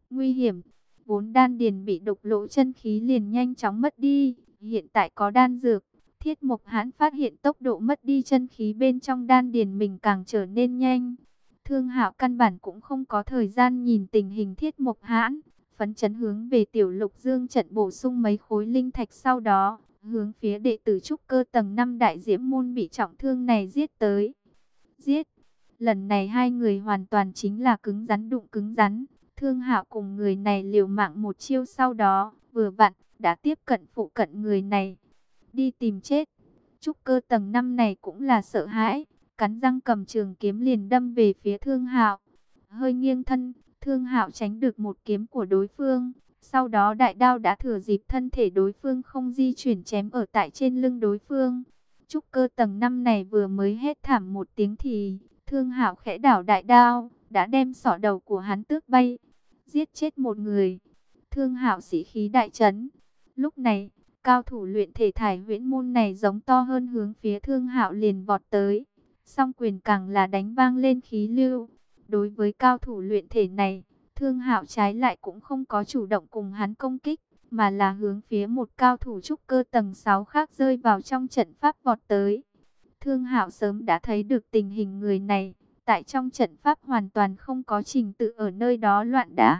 nguy hiểm. Vốn đan điền bị đục lỗ chân khí liền nhanh chóng mất đi, hiện tại có đan dược, Thiết Mộc Hãn phát hiện tốc độ mất đi chân khí bên trong đan điền mình càng trở nên nhanh. Thương Hạo căn bản cũng không có thời gian nhìn tình hình Thiết Mộc Hãn, phấn chấn hướng về Tiểu Lục Dương trận bổ sung mấy khối linh thạch, sau đó hướng phía đệ tử trúc cơ tầng 5 Đại Diễm môn bị trọng thương này giết tới. Giết! Lần này hai người hoàn toàn chính là cứng rắn đụng cứng rắn. Thương Hạo cùng người này liều mạng một chiêu, sau đó vừa vặn đã tiếp cận phụ cận người này. Đi tìm chết. Trúc cơ tầng 5 này cũng là sợ hãi, cắn răng cầm trường kiếm liền đâm về phía Thương Hạo. Hơi nghiêng thân, Thương Hạo tránh được một kiếm của đối phương. Sau đó đại đao đã thừa dịp thân thể đối phương không di chuyển chém ở tại trên lưng đối phương. Trúc cơ tầng 5 này vừa mới hét thảm một tiếng thì Thương Hạo khẽ đảo đại đao, đã đem sọ đầu của hắn tước bay, giết chết một người. Thương Hạo sĩ khí đại trấn. Lúc này, cao thủ luyện thể Thải Huyễn môn này giống to hơn hướng phía Thương Hạo liền vọt tới. Song quyền càng là đánh vang lên khí lưu. Đối với cao thủ luyện thể này, Thương Hạo trái lại cũng không có chủ động cùng hắn công kích, mà là hướng phía một cao thủ trúc cơ tầng 6 khác rơi vào trong trận pháp vọt tới. Thương Hạo sớm đã thấy được tình hình người này, tại trong trận pháp hoàn toàn không có trình tự, ở nơi đó loạn đả.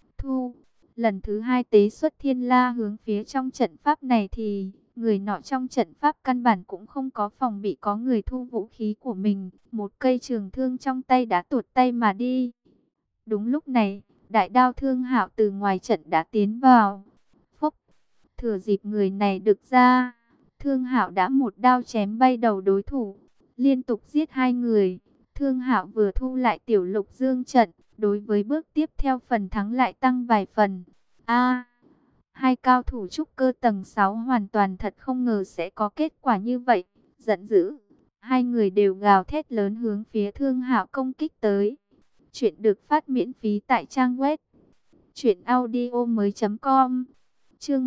Lần thứ hai tế xuất thiên la hướng phía trong trận pháp này thì người nọ trong trận pháp căn bản cũng không có phòng bị, có người thu vũ khí của mình, một cây trường thương trong tay đã tuột tay mà đi. Đúng lúc này, đại đao Thương Hạo từ ngoài trận đã tiến vào. Phốc, thừa dịp người này được ra, Thương Hạo đã một đao chém bay đầu đối thủ, liên tục giết hai người. Thương Hạo vừa thu lại Tiểu Lục Dương trận, đối với bước tiếp theo phần thắng lại tăng vài phần. Hai cao thủ trúc cơ tầng 6 hoàn toàn thật không ngờ sẽ có kết quả như vậy. Giận dữ, hai người đều gào thét lớn hướng phía Thương Hạo công kích tới. Chuyện được phát miễn phí tại trang web truyệnaudiomoi.com. Chương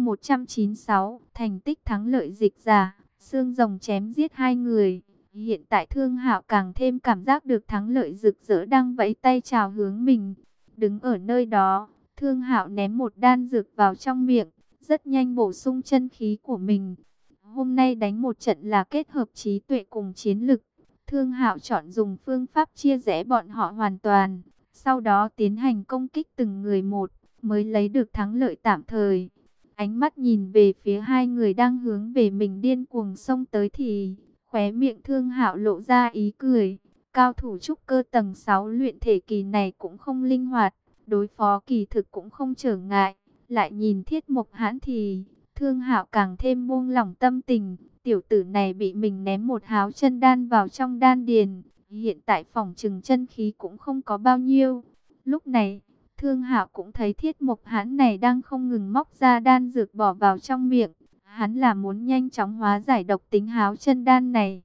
196, thành tích thắng lợi dịch giả, xương rồng chém giết hai người. Hiện tại Thương Hạo càng thêm cảm giác được thắng lợi rực rỡ đang vẫy tay chào hướng mình. Đứng ở nơi đó, Thương Hạo ném một đan dược vào trong miệng, rất nhanh bổ sung chân khí của mình. Hôm nay đánh một trận là kết hợp trí tuệ cùng chiến lực. Thương Hạo chọn dùng phương pháp chia rẽ bọn họ hoàn toàn, sau đó tiến hành công kích từng người một, mới lấy được thắng lợi tạm thời. Ánh mắt nhìn về phía hai người đang hướng về mình điên cuồng xông tới thì khóe miệng Thương Hạo lộ ra ý cười. Cao thủ trúc cơ tầng 6 luyện thể kỳ này cũng không linh hoạt, đối phó kỳ thực cũng không trở ngại. Lại nhìn Thiết Mộc Hãn thì Thương Hạo càng thêm buông lỏng tâm tình. Tiểu tử này bị mình ném một háo chân đan vào trong đan điền, hiện tại phỏng chừng chân khí cũng không có bao nhiêu. Lúc này, Thương Hạo cũng thấy Thiết Mộc Hãn này đang không ngừng móc ra đan dược bỏ vào trong miệng. Hắn là muốn nhanh chóng hóa giải độc tính háo chân đan này.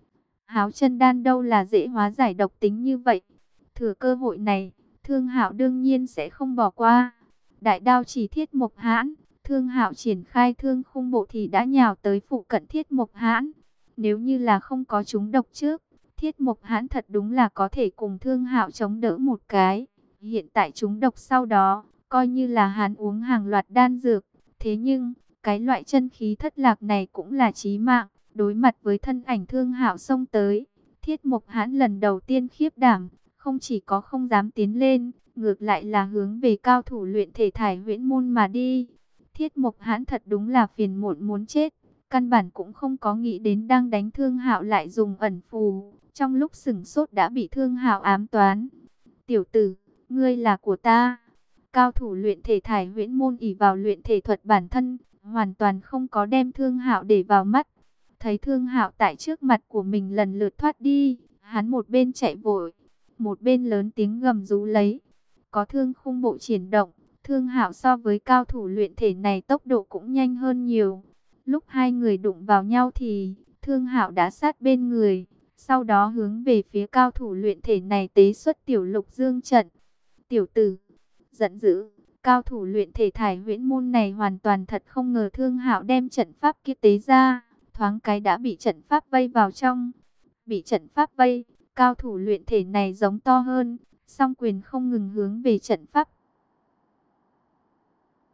Háo chân đan đâu là dễ hóa giải độc tính như vậy. Thừa cơ hội này, Thương Hạo đương nhiên sẽ không bỏ qua. Đại đao chỉ Thiết Mộc Hãn, Thương Hạo triển khai thương khung bộ thì đã nhào tới phụ cận Thiết Mộc Hãn. Nếu như là không có trúng độc trước, Thiết Mộc Hãn thật đúng là có thể cùng Thương Hạo chống đỡ một cái. Hiện tại trúng độc sau đó, coi như là hắn uống hàng loạt đan dược. Thế nhưng, cái loại chân khí thất lạc này cũng là chí mạng. Đối mặt với thân ảnh Thương Hạo xông tới, Thiết Mộc Hãn lần đầu tiên khiếp đảm, không chỉ có không dám tiến lên, ngược lại là hướng về cao thủ luyện thể Thải Huyễn môn mà đi. Thiết Mộc Hãn thật đúng là phiền muộn muốn chết, căn bản cũng không có nghĩ đến đang đánh Thương Hạo lại dùng ẩn phù, trong lúc sửng sốt đã bị Thương Hạo ám toán. Tiểu tử, ngươi là của ta. Cao thủ luyện thể Thải Huyễn môn ỷ vào luyện thể thuật bản thân, hoàn toàn không có đem Thương Hạo để vào mắt. Thấy Thương Hạo tại trước mặt của mình lần lượt thoát đi, hắn một bên chạy vội, một bên lớn tiếng gầm rú lấy. Có thương khung bộ triển động, Thương Hạo so với cao thủ luyện thể này tốc độ cũng nhanh hơn nhiều. Lúc hai người đụng vào nhau thì Thương Hạo đã sát bên người, sau đó hướng về phía cao thủ luyện thể này tế xuất Tiểu Lục Dương trận. Tiểu tử, giận dữ, cao thủ luyện thể Thải Huyễn môn này hoàn toàn thật không ngờ Thương Hạo đem trận pháp kia tế ra, thoáng cái đã bị trận pháp vây vào trong. Bị trận pháp vây, cao thủ luyện thể này giống to hơn, song quyền không ngừng hướng về trận pháp.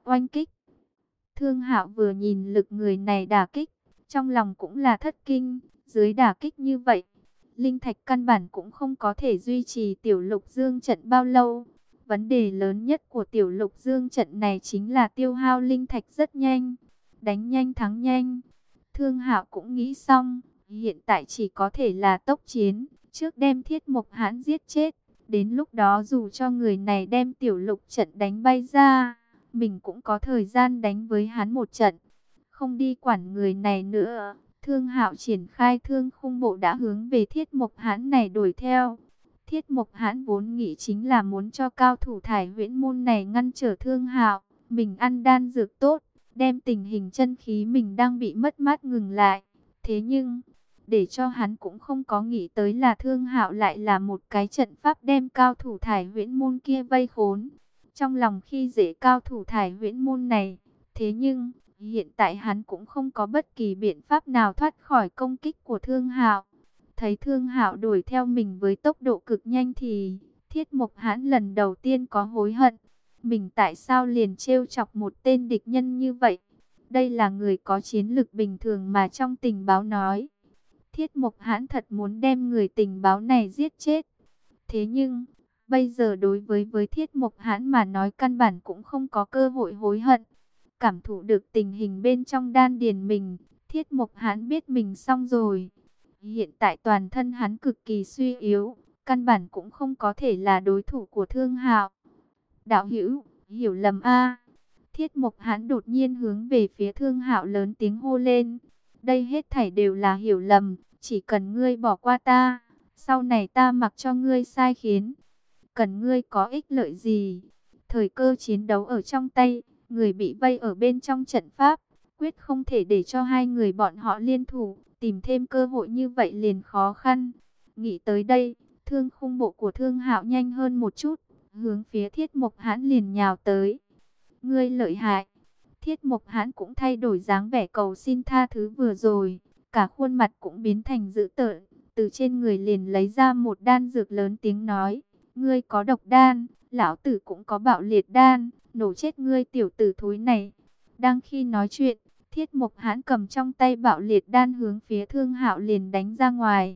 oanh kích. Thương Hạo vừa nhìn lực người này đả kích, trong lòng cũng là thất kinh, dưới đả kích như vậy, linh thạch căn bản cũng không có thể duy trì Tiểu Lục Dương trận bao lâu. Vấn đề lớn nhất của Tiểu Lục Dương trận này chính là tiêu hao linh thạch rất nhanh, đánh nhanh thắng nhanh. Thương Hạo cũng nghĩ xong, hiện tại chỉ có thể là tốc chiến, trước đem Thiết Mộc Hãn giết chết. Đến lúc đó dù cho người này đem Tiểu Lục trận đánh bay ra, mình cũng có thời gian đánh với hắn một trận. Không đi quản người này nữa, Thương Hạo triển khai thương khung bộ đã hướng về Thiết Mộc Hãn này đuổi theo. Thiết Mộc Hãn vốn nghĩ chính là muốn cho cao thủ Thải Huyễn môn này ngăn trở Thương Hạo, mình ăn đan dược tốt, đem tình hình chân khí mình đang bị mất mát ngừng lại. Thế nhưng, để cho hắn cũng không có nghĩ tới là Thương Hạo lại là một cái trận pháp đem cao thủ Thải Huyễn môn kia vây khốn. Trong lòng khi dễ cao thủ Thải Huyễn môn này, thế nhưng hiện tại hắn cũng không có bất kỳ biện pháp nào thoát khỏi công kích của Thương Hạo. Thấy Thương Hạo đuổi theo mình với tốc độ cực nhanh thì Thiết Mộc Hãn lần đầu tiên có hối hận. Mình tại sao liền trêu chọc một tên địch nhân như vậy? Đây là người có chiến lực bình thường mà trong tình báo nói. Thiết Mộc Hãn thật muốn đem người tình báo này giết chết. Thế nhưng, bây giờ đối với Thiết Mộc Hãn mà nói căn bản cũng không có cơ hội hối hận. Cảm thụ được tình hình bên trong đan điền mình, Thiết Mộc Hãn biết mình xong rồi. Hiện tại toàn thân hắn cực kỳ suy yếu, căn bản cũng không có thể là đối thủ của Thương Hạo. Đạo hữu, hiểu lầm a. Thiết Mộc Hãn đột nhiên hướng về phía Thương Hạo lớn tiếng hô lên. Đây hết thảy đều là hiểu lầm, chỉ cần ngươi bỏ qua ta, sau này ta mặc cho ngươi sai khiến. Cần ngươi có ích lợi gì? Thời cơ chiến đấu ở trong tay, người bị vây ở bên trong trận pháp, quyết không thể để cho hai người bọn họ liên thủ, tìm thêm cơ hội như vậy liền khó khăn. Nghĩ tới đây, thương khung bộ của Thương Hạo nhanh hơn một chút, hướng phía Thiết Mộc Hãn liền nhào tới. Ngươi lợi hại. Thiết Mộc Hãn cũng thay đổi dáng vẻ cầu xin tha thứ vừa rồi, cả khuôn mặt cũng biến thành dữ tợn, từ trên người liền lấy ra một đan dược lớn tiếng nói, ngươi có độc đan, lão tử cũng có bạo liệt đan, nổ chết ngươi tiểu tử thối này. Đang khi nói chuyện, Thiết Mộc Hãn cầm trong tay bạo liệt đan hướng phía Thương Hạo liền đánh ra ngoài.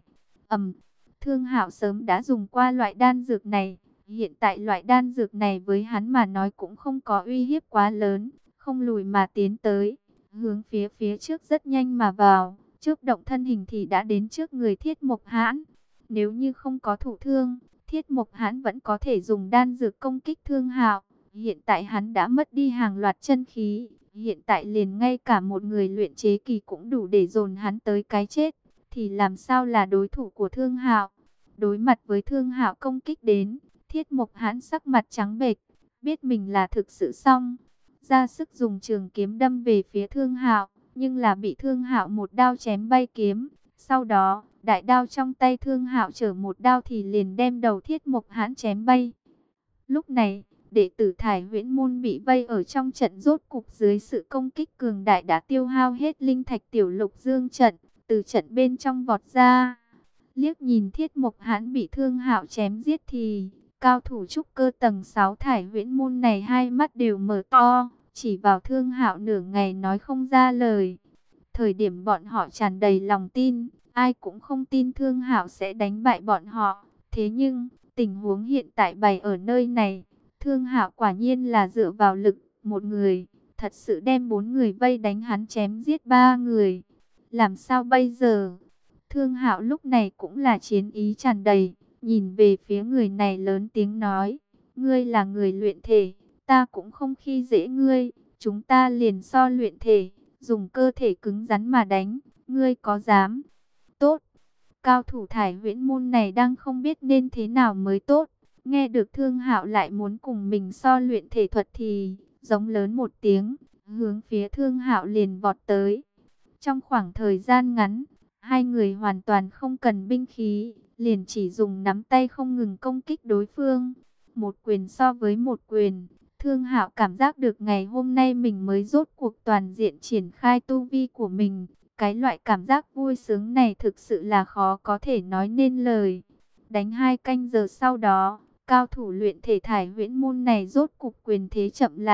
Thương Hạo sớm đã dùng qua loại đan dược này, hiện tại loại đan dược này với hắn mà nói cũng không có uy hiếp quá lớn, không lùi mà tiến tới, hướng phía trước rất nhanh mà vào, trước động thân hình thì đã đến trước người Thiết Mộc Hãn. Nếu như không có thụ thương, Thiết Mộc Hãn vẫn có thể dùng đan dược công kích Thương Hạo. Hiện tại hắn đã mất đi hàng loạt chân khí, hiện tại liền ngay cả một người luyện chế kỳ cũng đủ để dồn hắn tới cái chết, thì làm sao là đối thủ của Thương Hạo? Đối mặt với Thương Hạo công kích đến, Thiết Mộc Hãn sắc mặt trắng bệch, biết mình là thực sự xong, ra sức dùng trường kiếm đâm về phía Thương Hạo, nhưng là bị Thương Hạo một đao chém bay kiếm. Sau đó, đại đao trong tay Thương Hạo chở một đao thì liền đem đầu Thiết Mộc Hãn chém bay. Lúc này, đệ tử Thải Huyễn môn bị vây ở trong trận rốt cục dưới sự công kích cường đại đã tiêu hao hết linh thạch Tiểu Lục Dương trận, từ trận bên trong vọt ra. Liếc nhìn Thiết Mộc Hãn bị Thương Hạo chém giết thì cao thủ trúc cơ tầng 6 Thải Huyễn môn này hai mắt đều mở to, chỉ vào Thương Hạo nửa ngày nói không ra lời. Thời điểm bọn họ tràn đầy lòng tin, ai cũng không tin Thương Hạo sẽ đánh bại bọn họ. Thế nhưng, tình huống hiện tại bày ở nơi này, Thương Hạo quả nhiên là dựa vào lực một người, thật sự đem 4 người vây đánh hắn chém giết 3 người. Làm sao bây giờ? Thương Hạo lúc này cũng là chiến ý tràn đầy, nhìn về phía người này lớn tiếng nói, ngươi là người luyện thể, ta cũng không khi dễ ngươi, chúng ta liền so luyện thể, dùng cơ thể cứng rắn mà đánh, ngươi có dám? Tốt. Cao thủ Thải Huyễn môn này đang không biết nên thế nào mới tốt, nghe được Thương Hạo lại muốn cùng mình so luyện thể thuật thì giống lớn một tiếng, hướng phía Thương Hạo liền vọt tới. Trong khoảng thời gian ngắn, hai người hoàn toàn không cần binh khí, liền chỉ dùng nắm tay không ngừng công kích đối phương. Một quyền so với một quyền, Thương Hạo cảm giác được ngày hôm nay mình mới rốt cuộc toàn diện triển khai tu vi của mình. Cái loại cảm giác vui sướng này thực sự là khó có thể nói nên lời. Đánh 2 canh giờ sau đó, cao thủ luyện thể Thải Huyễn môn này rốt cục quyền thế chậm lại,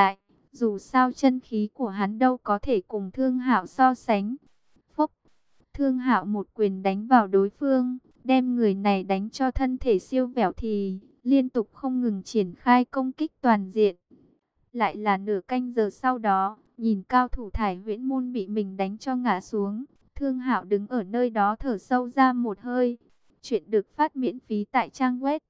Dù sao chân khí của hắn đâu có thể cùng Thương Hạo so sánh. Phốc, Thương Hạo một quyền đánh vào đối phương, đem người này đánh cho thân thể siêu vẹo thì liên tục không ngừng triển khai công kích toàn diện. Lại là nửa canh giờ sau đó, nhìn cao thủ Thải Huyễn Môn bị mình đánh cho ngã xuống, Thương Hạo đứng ở nơi đó thở sâu ra một hơi. Chuyện được phát miễn phí tại trang web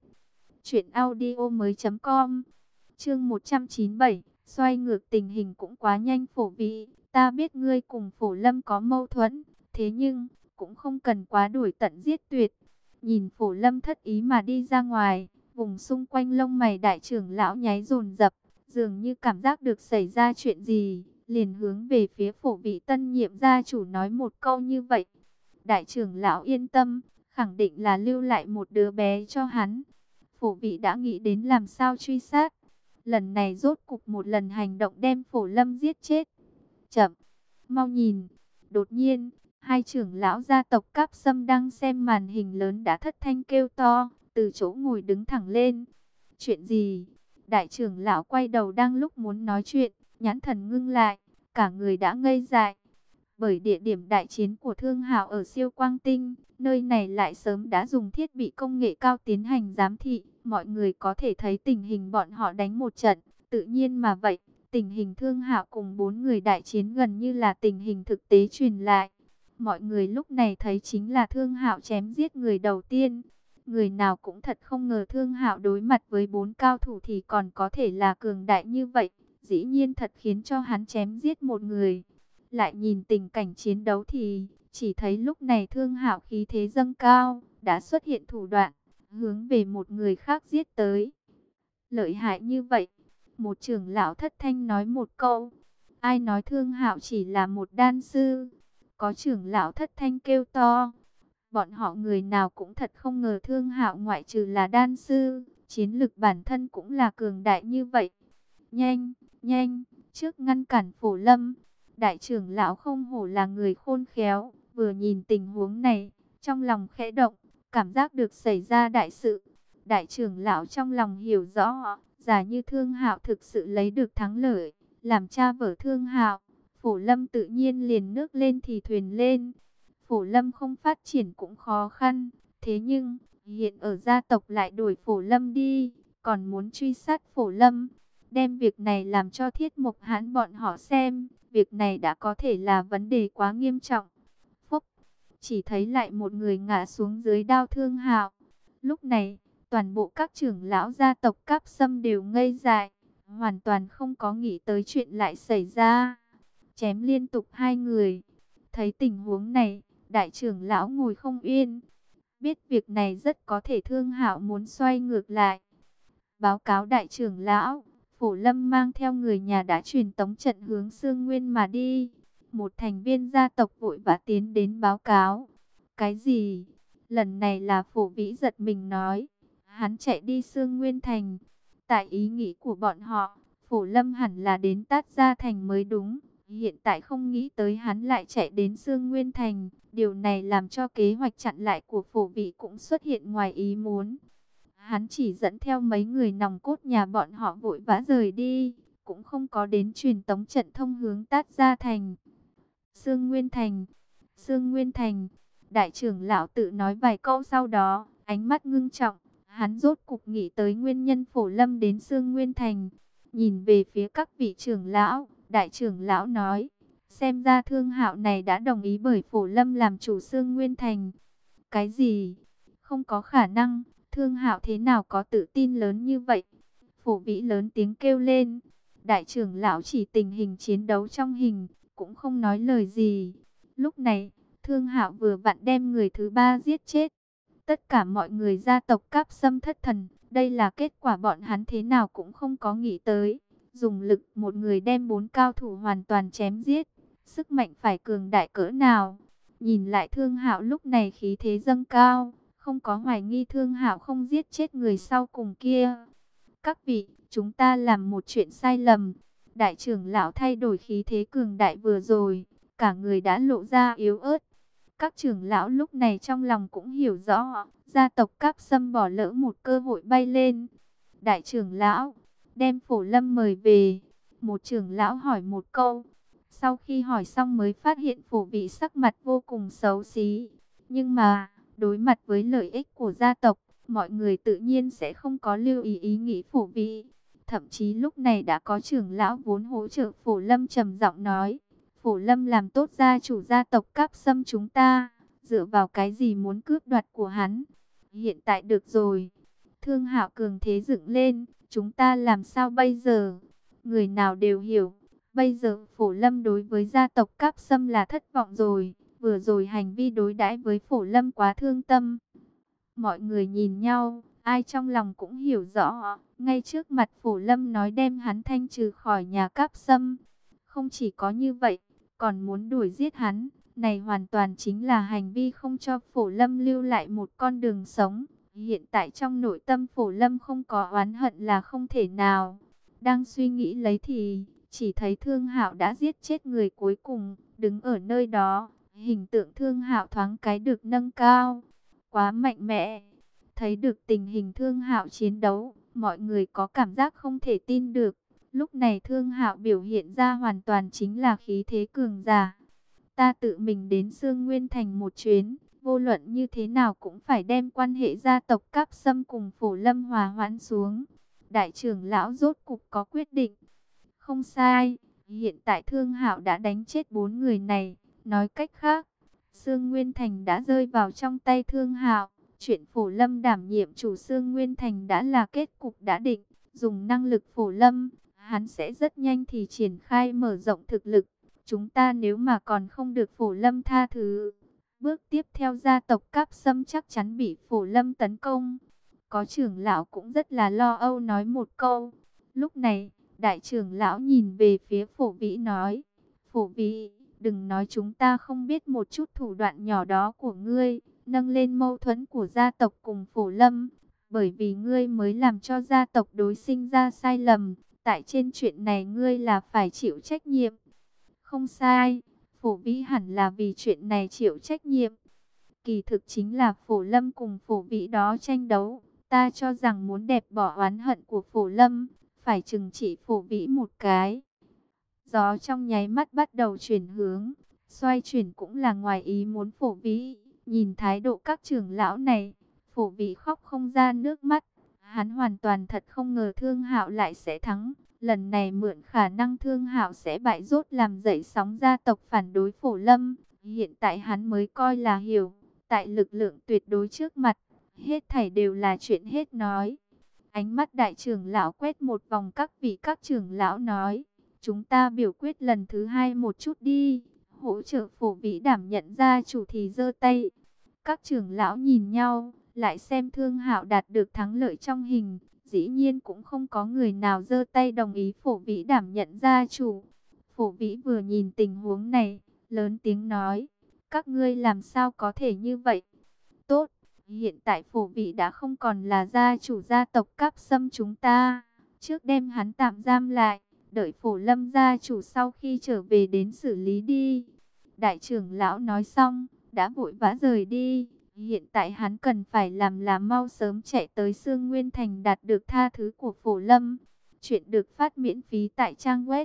truyệnaudiomoi.com. Chương 197, xoay ngược tình hình cũng quá nhanh Phổ Vĩ, ta biết ngươi cùng Phổ Lâm có mâu thuẫn, thế nhưng cũng không cần quá đuổi tận giết tuyệt. Nhìn Phổ Lâm thất ý mà đi ra ngoài, vùng xung quanh lông mày đại trưởng lão nháy dồn dập, dường như cảm giác được xảy ra chuyện gì, liền hướng về phía Phổ Vĩ tân nhiệm gia chủ nói một câu như vậy. Đại trưởng lão yên tâm, khẳng định là lưu lại một đứa bé cho hắn. Phổ Vĩ đã nghĩ đến làm sao truy sát. Lần này rốt cục một lần hành động đem Phổ Lâm giết chết. Chậm, mau nhìn. Đột nhiên, hai trưởng lão gia tộc Cáp Sâm đang xem màn hình lớn đã thất thanh kêu to, từ chỗ ngồi đứng thẳng lên. Chuyện gì? Đại trưởng lão quay đầu đang lúc muốn nói chuyện, nhãn thần ngưng lại, cả người đã ngây dại. Bởi địa điểm đại chiến của Thương Hạo ở Siêu Quang Tinh, nơi này lại sớm đã dùng thiết bị công nghệ cao tiến hành giám thị, mọi người có thể thấy tình hình bọn họ đánh một trận, tự nhiên mà vậy, tình hình Thương Hạo cùng 4 người đại chiến gần như là tình hình thực tế truyền lại. Mọi người lúc này thấy chính là Thương Hạo chém giết người đầu tiên. Người nào cũng thật không ngờ Thương Hạo đối mặt với 4 cao thủ thì còn có thể là cường đại như vậy, dĩ nhiên thật khiến cho hắn chém giết một người. Lại nhìn tình cảnh chiến đấu thì chỉ thấy lúc này Thương Hạo khí thế dâng cao, đã xuất hiện thủ đoạn, hướng về một người khác giết tới. Lợi hại như vậy, một trưởng lão thất thanh nói một câu. Ai nói Thương Hạo chỉ là một đan sư? Có trưởng lão thất thanh kêu to. Bọn họ người nào cũng thật không ngờ Thương Hạo ngoại trừ là đan sư, chiến lực bản thân cũng là cường đại như vậy. Nhanh, nhanh, trước ngăn cản Phổ Lâm. Đại trưởng lão không hổ là người khôn khéo, vừa nhìn tình huống này, trong lòng khẽ động, cảm giác được xảy ra đại sự. Đại trưởng lão trong lòng hiểu rõ, giả như Thương Hạo thực sự lấy được thắng lợi, làm cha vợ Thương Hạo, Phổ Lâm tự nhiên liền nước lên thì thuyền lên. Phổ Lâm không phát triển cũng khó khăn, thế nhưng hiện ở gia tộc lại đuổi Phổ Lâm đi, còn muốn truy sát Phổ Lâm, đem việc này làm cho Thiết Mộc Hãn bọn họ xem. Việc này đã có thể là vấn đề quá nghiêm trọng. Phúc, chỉ thấy lại một người ngã xuống dưới đao Thương Hạo. Lúc này, toàn bộ các trưởng lão gia tộc Cáp Sâm đều ngây dại, hoàn toàn không có nghĩ tới chuyện lại xảy ra. Chém liên tục hai người. Thấy tình huống này, đại trưởng lão ngồi không yên. Biết việc này rất có thể Thương Hạo muốn xoay ngược lại. Báo cáo đại trưởng lão, Phổ Lâm mang theo người nhà đã truyền tống trận hướng Xương Nguyên mà đi. Một thành viên gia tộc vội vã tiến đến báo cáo. Cái gì? Lần này là Phổ Vĩ giật mình nói. Hắn chạy đi Xương Nguyên Thành. Tại ý nghĩ của bọn họ, Phổ Lâm hẳn là đến Tát Gia Thành mới đúng. Hiện tại không nghĩ tới hắn lại chạy đến Xương Nguyên Thành. Điều này làm cho kế hoạch chặn lại của Phổ Vĩ cũng xuất hiện ngoài ý muốn. Hắn chỉ dẫn theo mấy người nòng cốt nhà bọn họ vội vã rời đi, cũng không có đến truyền tống trận thông hướng Tát Gia Thành. Xương Nguyên Thành, Xương Nguyên Thành, đại trưởng lão tự nói vài câu sau đó, ánh mắt ngưng trọng, hắn rốt cục nghĩ tới nguyên nhân Phổ Lâm đến Xương Nguyên Thành. Nhìn về phía các vị trưởng lão, đại trưởng lão nói, xem ra Thương Hạo này đã đồng ý bởi Phổ Lâm làm chủ Xương Nguyên Thành. Cái gì? Không có khả năng. Thương Hạo thế nào có tự tin lớn như vậy? Phổ Vĩ lớn tiếng kêu lên. Đại trưởng lão chỉ tình hình chiến đấu trong hình, cũng không nói lời gì. Lúc này, Thương Hạo vừa vặn đem người thứ ba giết chết. Tất cả mọi người gia tộc Cáp Sâm thất thần. Đây là kết quả bọn hắn thế nào cũng không có nghĩ tới. Dùng lực một người đem 4 cao thủ hoàn toàn chém giết. Sức mạnh phải cường đại cỡ nào? Nhìn lại Thương Hạo lúc này khí thế dâng cao, không có hoài nghi Thương Hạo không giết chết người sau cùng kia. Các vị, chúng ta làm một chuyện sai lầm. Đại trưởng lão thay đổi khí thế cường đại vừa rồi, cả người đã lộ ra yếu ớt. Các trưởng lão lúc này trong lòng cũng hiểu rõ, gia tộc Cáp Sâm bỏ lỡ một cơ hội bay lên. Đại trưởng lão, đem Phổ Lâm mời về. Một trưởng lão hỏi một câu. Sau khi hỏi xong mới phát hiện Phổ Vĩ sắc mặt vô cùng xấu xí. Nhưng mà, đối mặt với lợi ích của gia tộc, mọi người tự nhiên sẽ không có lưu ý ý nghĩ Phổ Vĩ. Thậm chí lúc này đã có trưởng lão vốn hỗ trợ Phổ Lâm trầm giọng nói. Phổ Lâm làm tốt gia chủ gia tộc Cáp Sâm chúng ta, dựa vào cái gì muốn cướp đoạt của hắn? Hiện tại được rồi. Thương Hạo cường thế dựng lên, chúng ta làm sao bây giờ? Người nào đều hiểu, bây giờ Phổ Lâm đối với gia tộc Cáp Sâm là thất vọng rồi. Vừa rồi hành vi đối đãi với Phổ Lâm quá thương tâm. Mọi người nhìn nhau, ai trong lòng cũng hiểu rõ. Ngay trước mặt Phổ Lâm nói đem hắn thanh trừ khỏi nhà Cáp Sâm. Không chỉ có như vậy, còn muốn đuổi giết hắn. Này hoàn toàn chính là hành vi không cho Phổ Lâm lưu lại một con đường sống. Hiện tại trong nội tâm Phổ Lâm không có oán hận là không thể nào. Đang suy nghĩ lấy thì chỉ thấy Thương Hạo đã giết chết người cuối cùng, đứng ở nơi đó. Hình tượng Thương Hạo thoáng cái được nâng cao, quá mạnh mẽ. Thấy được tình hình Thương Hạo chiến đấu, mọi người có cảm giác không thể tin được. Lúc này Thương Hạo biểu hiện ra hoàn toàn chính là khí thế cường giả. Ta tự mình đến Sương Nguyên Thành một chuyến, vô luận như thế nào cũng phải đem quan hệ gia tộc Cáp Sâm cùng Phổ Lâm hòa hoãn xuống. Đại trưởng lão rốt cục có quyết định. Không sai, hiện tại Thương Hạo đã đánh chết 4 người này. Nói cách khác, Sương Nguyên Thành đã rơi vào trong tay Thương Hạo. Chuyện Phổ Lâm đảm nhiệm chủ Sương Nguyên Thành đã là kết cục đã định. Dùng năng lực Phổ Lâm, hắn sẽ rất nhanh thì triển khai mở rộng thực lực. Chúng ta nếu mà còn không được Phổ Lâm tha thứ, bước tiếp theo gia tộc Cáp Sâm chắc chắn bị Phổ Lâm tấn công. Có trưởng lão cũng rất là lo âu nói một câu. Lúc này, đại trưởng lão nhìn về phía Phổ Vĩ nói. Phổ Vĩ, đừng nói chúng ta không biết một chút thủ đoạn nhỏ đó của ngươi, nâng lên mâu thuẫn của gia tộc cùng Phổ Lâm. Bởi vì ngươi mới làm cho gia tộc đối sinh ra sai lầm. Tại trên chuyện này ngươi là phải chịu trách nhiệm. Không sai, Phổ Vĩ hẳn là vì chuyện này chịu trách nhiệm. Kỳ thực chính là Phổ Lâm cùng Phổ Vĩ đó tranh đấu. Ta cho rằng muốn dẹp bỏ oán hận của Phổ Lâm, phải trừng trị Phổ Vĩ một cái. Gió trong nháy mắt bắt đầu chuyển hướng, xoay chuyển cũng là ngoài ý muốn Phổ Vĩ. Nhìn thái độ các trưởng lão này, Phổ Vĩ khóc không ra nước mắt. Hắn hoàn toàn thật không ngờ Thương Hạo lại sẽ thắng. Lần này mượn khả năng Thương Hạo sẽ bại rốt làm dậy sóng gia tộc phản đối Phổ Lâm. Hiện tại hắn mới coi là hiểu, tại lực lượng tuyệt đối trước mặt, hết thảy đều là chuyện hết nói. Ánh mắt đại trưởng lão quét một vòng các vị các trưởng lão nói, chúng ta biểu quyết lần thứ 2 một chút đi, hỗ trợ Phổ Vĩ đảm nhận gia chủ thì giơ tay. Các trưởng lão nhìn nhau, lại xem Thương Hạo đạt được thắng lợi trong hình, dĩ nhiên cũng không có người nào giơ tay đồng ý Phổ Vĩ đảm nhận gia chủ. Phổ Vĩ vừa nhìn tình huống này, lớn tiếng nói, các ngươi làm sao có thể như vậy? Tốt, hiện tại Phổ Vĩ đã không còn là gia chủ gia tộc Cáp Sâm chúng ta. Trước đem hắn tạm giam lại, đợi Phổ Lâm gia chủ sau khi trở về đến xử lý đi. Đại trưởng lão nói xong, đã vội vã rời đi. Hiện tại hắn cần phải làm là mau sớm chạy tới Sương Nguyên Thành đạt được tha thứ của Phổ Lâm. Chuyện được phát miễn phí tại trang web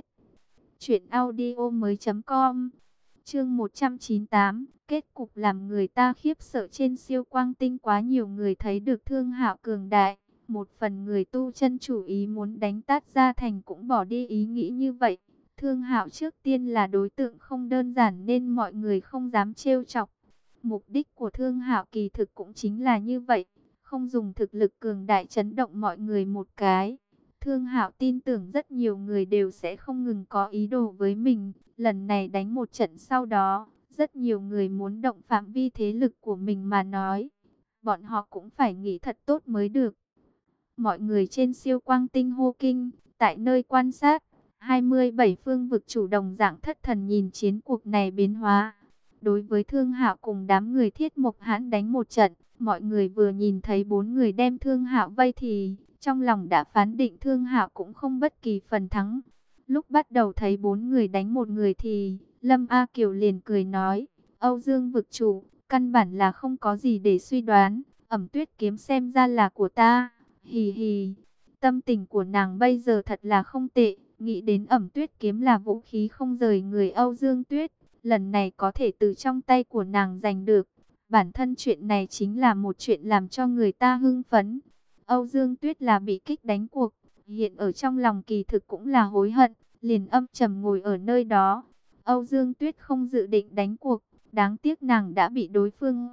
truyệnaudiomoi.com. Chương 198, kết cục làm người ta khiếp sợ. Trên siêu quang tinh quá nhiều người thấy được Thương Hạo cường đại, một phần người tu chân chủ ý muốn đánh tát Gia Thành cũng bỏ đi ý nghĩ như vậy. Thương Hạo trước tiên là đối tượng không đơn giản nên mọi người không dám trêu chọc. Mục đích của Thương Hạo kỳ thực cũng chính là như vậy, không dùng thực lực cường đại chấn động mọi người một cái. Thương Hạo tin tưởng rất nhiều người đều sẽ không ngừng có ý đồ với mình. Lần này đánh một trận sau đó, rất nhiều người muốn động phạm vi thế lực của mình mà nói. Bọn họ cũng phải nghĩ thật tốt mới được. Mọi người trên siêu quang tinh hô kinh, tại nơi quan sát, 27 phương vực chủ đồng dạng thất thần nhìn chiến cuộc này biến hóa. Đối với Thương Hạo cùng đám người Thiết Mộc Hãn đánh một trận, mọi người vừa nhìn thấy 4 người đem Thương Hạo vây thì trong lòng đã phán định Thương Hạo cũng không bất kỳ phần thắng. Lúc bắt đầu thấy 4 người đánh một người thì Lâm A Kiều liền cười nói, Âu Dương vực chủ, căn bản là không có gì để suy đoán, Ẩm Tuyết kiếm xem ra là của ta, hì hì. Tâm tình của nàng bây giờ thật là không tệ, Nghĩ đến ẩm tuyết kiếm là vũ khí không rời người Âu Dương Tuyết, lần này có thể từ trong tay của nàng giành được. Bản thân chuyện này chính là một chuyện làm cho người ta hưng phấn. Âu Dương Tuyết là bị kích đánh cuộc, hiện ở trong lòng kỳ thực cũng là hối hận, liền âm trầm ngồi ở nơi đó. Âu Dương Tuyết không dự định đánh cuộc, đáng tiếc nàng đã bị đối phương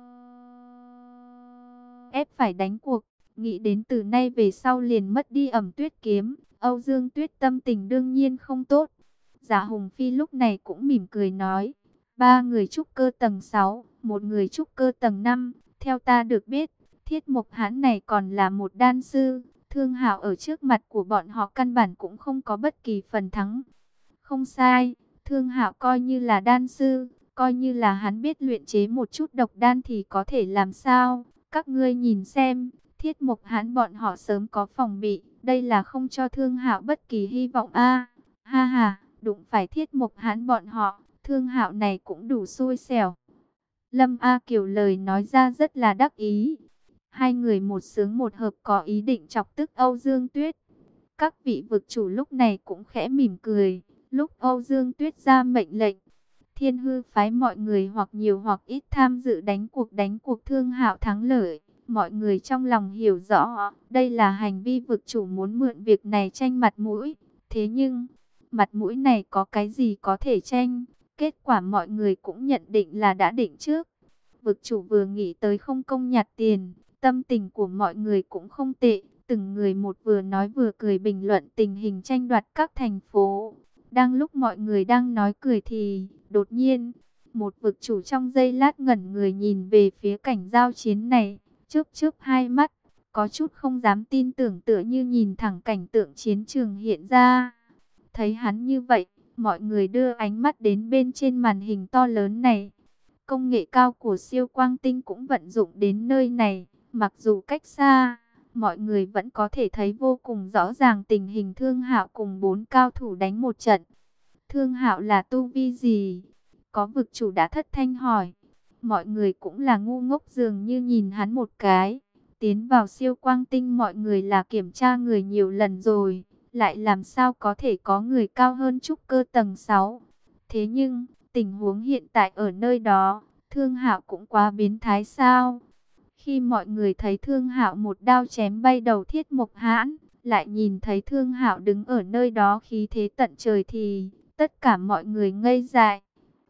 ép phải đánh cuộc. Nghĩ đến từ nay về sau liền mất đi ẩm tuyết kiếm, Âu Dương Tuyết tâm tình đương nhiên không tốt. Giả Hùng Phi lúc này cũng mỉm cười nói, 3 người trúc cơ tầng 6, một người trúc cơ tầng 5, theo ta được biết, Thiết Mộc Hãn này còn là một đan sư, Thương Hạo ở trước mặt của bọn họ căn bản cũng không có bất kỳ phần thắng. Không sai, Thương Hạo coi như là đan sư, coi như là hắn biết luyện chế một chút độc đan thì có thể làm sao? Các ngươi nhìn xem, Thiết Mộc Hãn bọn họ sớm có phòng bị, đây là không cho Thương Hạo bất kỳ hy vọng a. Ha ha, đụng phải Thiết Mộc Hãn bọn họ, Thương Hạo này cũng đủ xui xẻo. Lâm A Kiều lời nói ra rất là đắc ý. Hai người một sướng một hợp có ý định chọc tức Âu Dương Tuyết. Các vị vực chủ lúc này cũng khẽ mỉm cười. Lúc Âu Dương Tuyết ra mệnh lệnh, Thiên Hư phái mọi người hoặc nhiều hoặc ít tham dự đánh cuộc Thương Hạo thắng lợi. Mọi người trong lòng hiểu rõ, đây là hành vi vực chủ muốn mượn việc này tranh mặt mũi. Thế nhưng, mặt mũi này có cái gì có thể tranh? Kết quả mọi người cũng nhận định là đã định trước. Vực chủ vừa nghĩ tới không công nhặt tiền, tâm tình của mọi người cũng không tệ. Từng người một vừa nói vừa cười bình luận tình hình tranh đoạt các thành phố. Đang lúc mọi người đang nói cười thì, đột nhiên, một vực chủ trong giây lát ngẩn người nhìn về phía cảnh giao chiến này, chớp chớp hai mắt, có chút không dám tin tưởng tựa như nhìn thẳng cảnh tượng chiến trường hiện ra. Thấy hắn như vậy, mọi người đưa ánh mắt đến bên trên màn hình to lớn này. Công nghệ cao của siêu quang tinh cũng vận dụng đến nơi này, mặc dù cách xa, mọi người vẫn có thể thấy vô cùng rõ ràng tình hình Thương Hạo cùng 4 cao thủ đánh một trận. Thương Hạo là tu vi gì? Có vực chủ đã thất thanh hỏi. Mọi người cũng là ngu ngốc dường như nhìn hắn một cái. Tiến vào siêu quang tinh mọi người là kiểm tra người nhiều lần rồi. Lại làm sao có thể có người cao hơn trúc cơ tầng 6. Thế nhưng, tình huống hiện tại ở nơi đó, Thương Hạo cũng quá biến thái sao? Khi mọi người thấy Thương Hạo một đao chém bay đầu Thiết Mộc Hãn, lại nhìn thấy Thương Hạo đứng ở nơi đó khí thế tận trời thì tất cả mọi người ngây dại.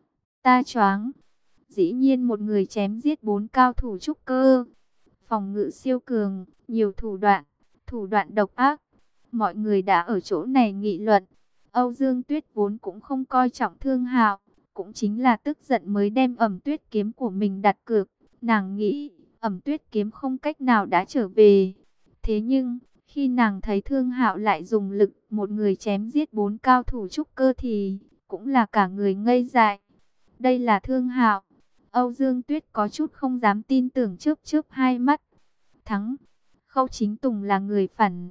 Ta choáng. Dĩ nhiên một người chém giết 4 cao thủ trúc cơ. Phòng ngự siêu cường, nhiều thủ đoạn độc ác. Mọi người đã ở chỗ này nghị luận. Âu Dương Tuyết vốn cũng không coi trọng Thương Hạo, cũng chính là tức giận mới đem ẩm tuyết kiếm của mình đặt cược. Nàng nghĩ, ẩm tuyết kiếm không cách nào đã trở về. Thế nhưng, khi nàng thấy Thương Hạo lại dùng lực một người chém giết 4 cao thủ trúc cơ thì cũng là cả người ngây dại. Đây là Thương Hạo. Âu Dương Tuyết có chút không dám tin tưởng chớp chớp hai mắt. Thắng. Khâu Chính Tùng là người phản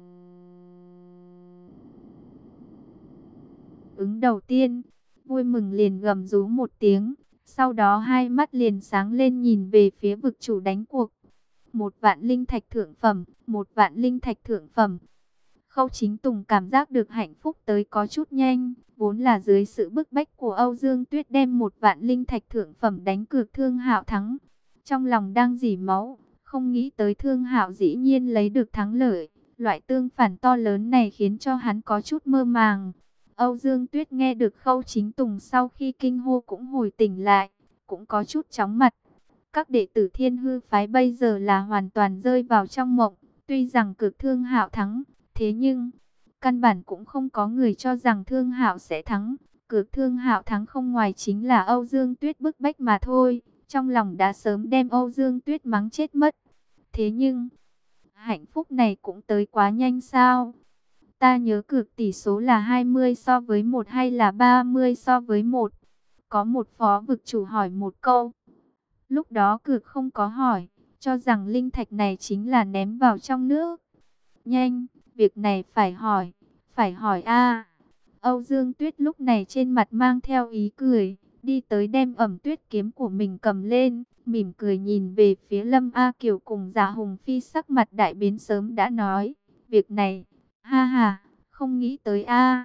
ứng đầu tiên, vui mừng liền gầm rú một tiếng, sau đó hai mắt liền sáng lên nhìn về phía vực chủ đánh cuộc. 1.000.000 linh thạch thượng phẩm, 1.000.000 linh thạch thượng phẩm. Khâu Chính Tùng cảm giác được hạnh phúc tới có chút nhanh, vốn là dưới sự bức bách của Âu Dương Tuyết đem 1.000.000 linh thạch thượng phẩm đánh cược Thương Hạo thắng. Trong lòng đang rỉ máu, không nghĩ tới Thương Hạo dĩ nhiên lấy được thắng lợi. Loại tương phản to lớn này khiến cho hắn có chút mơ màng. Âu Dương Tuyết nghe được Khâu Chính Tùng sau khi kinh hô cũng hồi tỉnh lại, cũng có chút chóng mặt. Các đệ tử Thiên Hư phái bây giờ là hoàn toàn rơi vào trong mộng, tuy rằng cược Thương Hạo thắng, thế nhưng căn bản cũng không có người cho rằng Thương Hạo sẽ thắng. Cược Thương Hạo thắng không ngoài chính là Âu Dương Tuyết bức bách mà thôi, trong lòng đã sớm đem Âu Dương Tuyết mắng chết mất. Thế nhưng, hạnh phúc này cũng tới quá nhanh sao? Ta nhớ cược tỷ số là 20 so với 1 hay là 30 so với 1? Có một phó vực chủ hỏi một câu. Lúc đó cược không có hỏi, cho rằng linh thạch này chính là ném vào trong nước. Nhanh, việc này phải hỏi a. Âu Dương Tuyết lúc này trên mặt mang theo ý cười, đi tới đem ẩm tuyết kiếm của mình cầm lên, mỉm cười nhìn về phía Lâm A Kiều cùng Dạ Hùng Phi sắc mặt đại biến sớm đã nói, việc này, ha ha, không nghĩ tới a.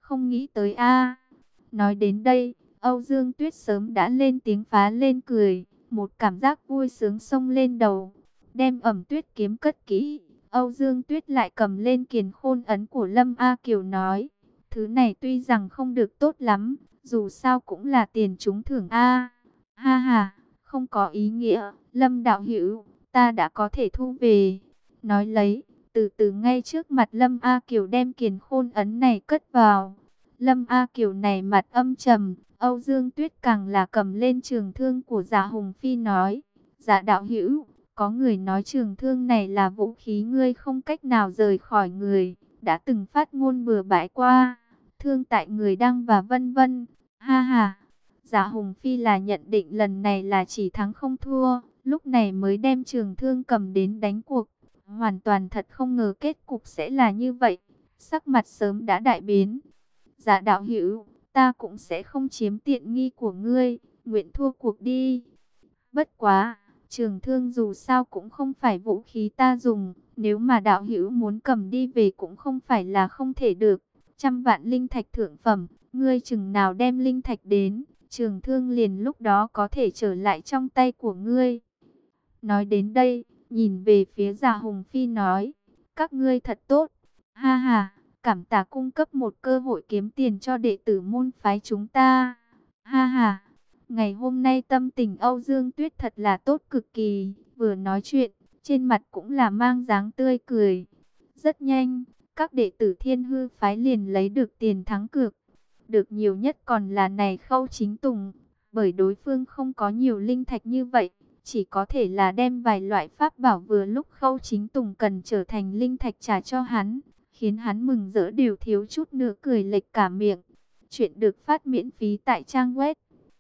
Không nghĩ tới a. Nói đến đây, Âu Dương Tuyết sớm đã lên tiếng phá lên cười, một cảm giác vui sướng xông lên đầu. Đem Ẩm Tuyết kiếm cất kỹ, Âu Dương Tuyết lại cầm lên kiền khôn ấn của Lâm A Kiều nói, thứ này tuy rằng không được tốt lắm, dù sao cũng là tiền trúng thưởng a. Ha ha, không có ý nghĩa, Lâm đạo hữu, ta đã có thể thu về. Nói lấy, từ từ ngay trước mặt Lâm A Kiều đem kiền khôn ấn này cất vào. Lâm A Kiều này mặt âm trầm, Âu Dương Tuyết càng là cầm lên trường thương của Dạ Hùng Phi nói, Dạ đạo hữu, có người nói trường thương này là vũ khí ngươi không cách nào rời khỏi người, đã từng phát ngôn bừa bãi qua, thương tại người đăng và vân vân. Ha ha, Dạ Hùng Phi là nhận định lần này là chỉ thắng không thua, lúc này mới đem trường thương cầm đến đánh cuộc. Hoàn toàn thật không ngờ kết cục sẽ là như vậy, sắc mặt sớm đã đại biến. Dạ đạo hữu, ta cũng sẽ không chiếm tiện nghi của ngươi, nguyện thua cuộc đi. Bất quá, trường thương dù sao cũng không phải vũ khí ta dùng, nếu mà đạo hữu muốn cầm đi về cũng không phải là không thể được. 100 vạn linh thạch thượng phẩm, ngươi chừng nào đem linh thạch đến, trường thương liền lúc đó có thể trở lại trong tay của ngươi. Nói đến đây, nhìn về phía Dạ Hùng Phi nói, các ngươi thật tốt, ha ha, cảm tạ cung cấp một cơ hội kiếm tiền cho đệ tử môn phái chúng ta, ha ha. Ngày hôm nay tâm tình Âu Dương Tuyết thật là tốt cực kỳ, vừa nói chuyện, trên mặt cũng là mang dáng tươi cười. Rất nhanh, các đệ tử Thiên Hư phái liền lấy được tiền thắng cược, được nhiều nhất còn là này Khâu Chính Tùng, bởi đối phương không có nhiều linh thạch như vậy. Chỉ có thể là đem vài loại pháp bảo vừa lúc Khâu Chính Tùng cần trở thành linh thạch trả cho hắn, khiến hắn mừng rỡ đều thiếu chút nữa cười lệch cả miệng. Chuyện được phát miễn phí tại trang web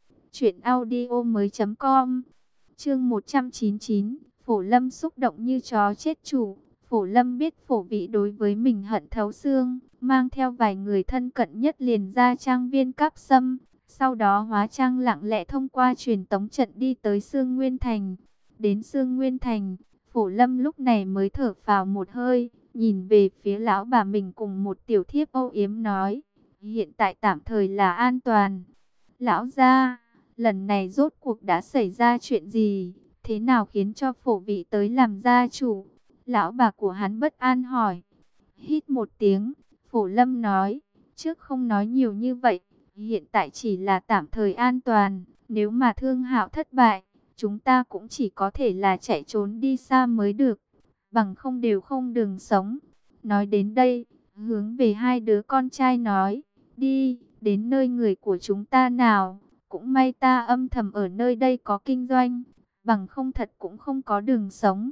truyệnaudiomoi.com. Chương 199, Phổ Lâm xúc động như chó chết chủ. Phổ Lâm biết Phổ Vĩ đối với mình hận thấu xương, mang theo vài người thân cận nhất liền ra trang viên Cáp Sâm. Sau đó hóa trang lặng lẽ thông qua truyền tống trận đi tới Sương Nguyên Thành. Đến Sương Nguyên Thành, Phổ Lâm lúc này mới thở phào một hơi, nhìn về phía lão bà mình cùng một tiểu thiếp âu yếm nói, hiện tại tạm thời là an toàn. Lão gia, lần này rốt cuộc đã xảy ra chuyện gì? Thế nào khiến cho Phổ Vĩ tới làm gia chủ? Lão bà của hắn bất an hỏi. Hít một tiếng, Phổ Lâm nói, trước không nói nhiều như vậy. Hiện tại chỉ là tạm thời an toàn, nếu mà Thương Hạo thất bại, chúng ta cũng chỉ có thể là chạy trốn đi xa mới được, bằng không đều không đường sống. Nói đến đây, hướng về hai đứa con trai nói, đi, đến nơi người của chúng ta nào, cũng may ta âm thầm ở nơi đây có kinh doanh, bằng không thật cũng không có đường sống.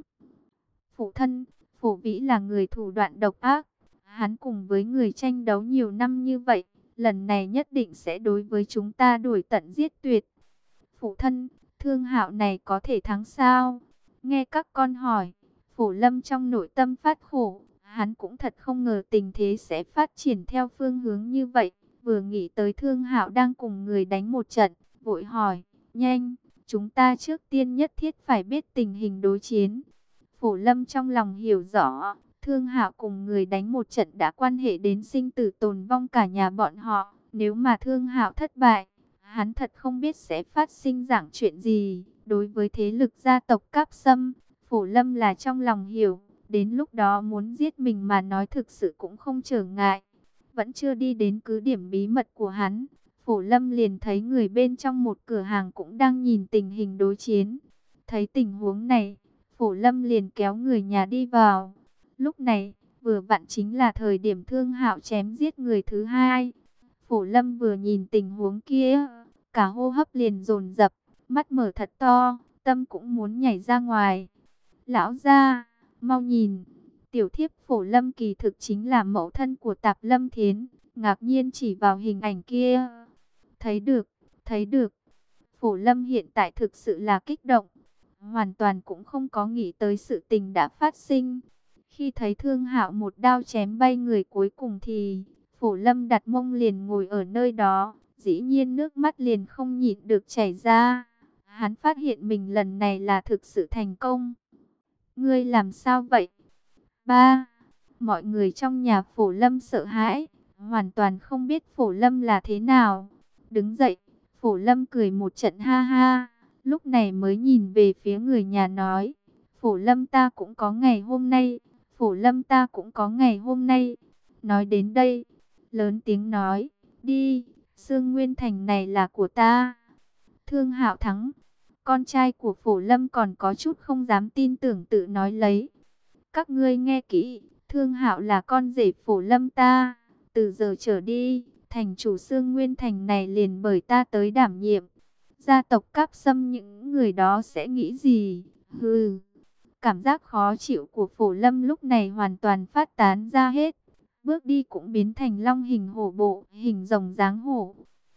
Phụ thân, Phổ Vĩ là người thủ đoạn độc ác, hắn cùng với người tranh đấu nhiều năm như vậy, lần này nhất định sẽ đối với chúng ta đuổi tận giết tuyệt. Phụ thân, Thương Hạo này có thể thắng sao? Nghe các con hỏi, Phổ Lâm trong nội tâm phát khổ. Hắn cũng thật không ngờ tình thế sẽ phát triển theo phương hướng như vậy. Vừa nghĩ tới Thương Hạo đang cùng người đánh một trận, vội hỏi, nhanh, chúng ta trước tiên nhất thiết phải biết tình hình đối chiến. Phổ Lâm trong lòng hiểu rõ, Thương Hạo cùng người đánh một trận đã quan hệ đến sinh tử tồn vong cả nhà bọn họ. Nếu mà Thương Hạo thất bại, hắn thật không biết sẽ phát sinh dạng chuyện gì. Đối với thế lực gia tộc Cáp Sâm, Phổ Lâm là trong lòng hiểu. Đến lúc đó muốn giết mình mà nói thực sự cũng không trở ngại. Vẫn chưa đi đến cứ điểm bí mật của hắn, Phổ Lâm liền thấy người bên trong một cửa hàng cũng đang nhìn tình hình đối chiến. Thấy tình huống này, Phổ Lâm liền kéo người nhà đi vào. Lúc này, vừa vặn chính là thời điểm Thương Hạo chém giết người thứ hai. Phổ Lâm vừa nhìn tình huống kia, cả hô hấp liền dồn dập, mắt mở thật to, tâm cũng muốn nhảy ra ngoài. Lão gia, mau nhìn, tiểu thiếp Phổ Lâm kỳ thực chính là mẫu thân của Tạp Lâm Thiến, ngạc nhiên chỉ vào hình ảnh kia. Thấy được, thấy được. Phổ Lâm hiện tại thực sự là kích động, hoàn toàn cũng không có nghĩ tới sự tình đã phát sinh. Khi thấy Thương Hạo một đao chém bay người cuối cùng thì Phổ Lâm đặt mông liền ngồi ở nơi đó, dĩ nhiên nước mắt liền không nhịn được chảy ra. Hắn phát hiện mình lần này là thực sự thành công. Ngươi làm sao vậy? Ba, mọi người trong nhà Phổ Lâm sợ hãi, hoàn toàn không biết Phổ Lâm là thế nào. Đứng dậy, Phổ Lâm cười một trận ha ha, lúc này mới nhìn về phía người nhà nói, Phổ Lâm ta cũng có ngày hôm nay, Phổ Lâm ta cũng có ngày hôm nay. Nói đến đây, lớn tiếng nói, đi, Sương Nguyên Thành này là của ta. Thương Hạo Thắng, con trai của Phổ Lâm còn có chút không dám tin tưởng tự nói lấy. Các ngươi nghe kỹ, Thương Hạo là con rể Phổ Lâm ta. Từ giờ trở đi, thành chủ Sương Nguyên Thành này liền bởi ta tới đảm nhiệm. Gia tộc Cáp Sâm những người đó sẽ nghĩ gì? Hừ. Cảm giác khó chịu của Phổ Lâm lúc này hoàn toàn phát tán ra hết. Bước đi cũng biến thành long hình hổ bộ, hình rồng dáng hổ.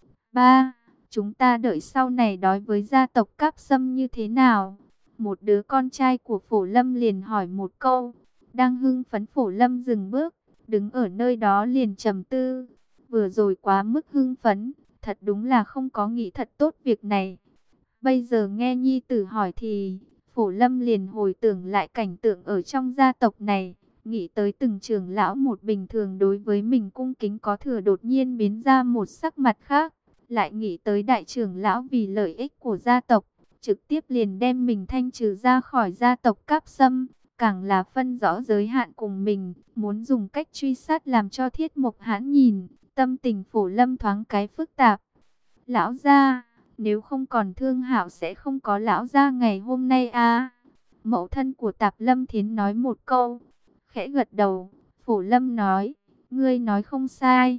Ba, chúng ta đợi sau này đối với gia tộc Cáp Sâm như thế nào? Một đứa con trai của Phổ Lâm liền hỏi một câu. Đang hưng phấn Phổ Lâm dừng bước, đứng ở nơi đó liền trầm tư. Vừa rồi quá mức hưng phấn, thật đúng là không có nghĩ thật tốt việc này. Bây giờ nghe nhi tử hỏi thì, Phổ Lâm liền hồi tưởng lại cảnh tượng ở trong gia tộc này. Nghĩ tới từng trưởng lão một bình thường đối với mình cung kính có thừa đột nhiên biến ra một sắc mặt khác. Lại nghĩ tới đại trưởng lão vì lợi ích của gia tộc, trực tiếp liền đem mình thanh trừ ra khỏi gia tộc Cáp Sâm. Càng là phân rõ giới hạn cùng mình, muốn dùng cách truy sát làm cho Thiết Mộc Hãn nhìn, tâm tình Phổ Lâm thoáng cái phức tạp. Lão gia, nếu không còn Thương Hạo sẽ không có lão gia ngày hôm nay à? Mẫu thân của Tạp Lâm Thiến nói một câu, khẽ gật đầu. Phổ Lâm nói, ngươi nói không sai.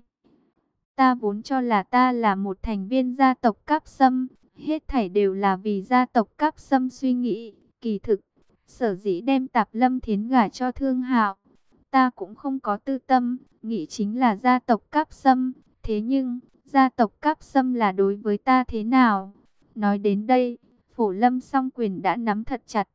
Ta vốn cho là ta là một thành viên gia tộc Cáp Sâm, hết thảy đều là vì gia tộc Cáp Sâm suy nghĩ. Kỳ thực, sở dĩ đem Tạp Lâm Thiến gả cho Thương Hạo, ta cũng không có tư tâm, nghĩ chính là gia tộc Cáp Sâm. Thế nhưng, gia tộc Cáp Sâm là đối với ta thế nào? Nói đến đây, Phổ Lâm song quyền đã nắm thật chặt.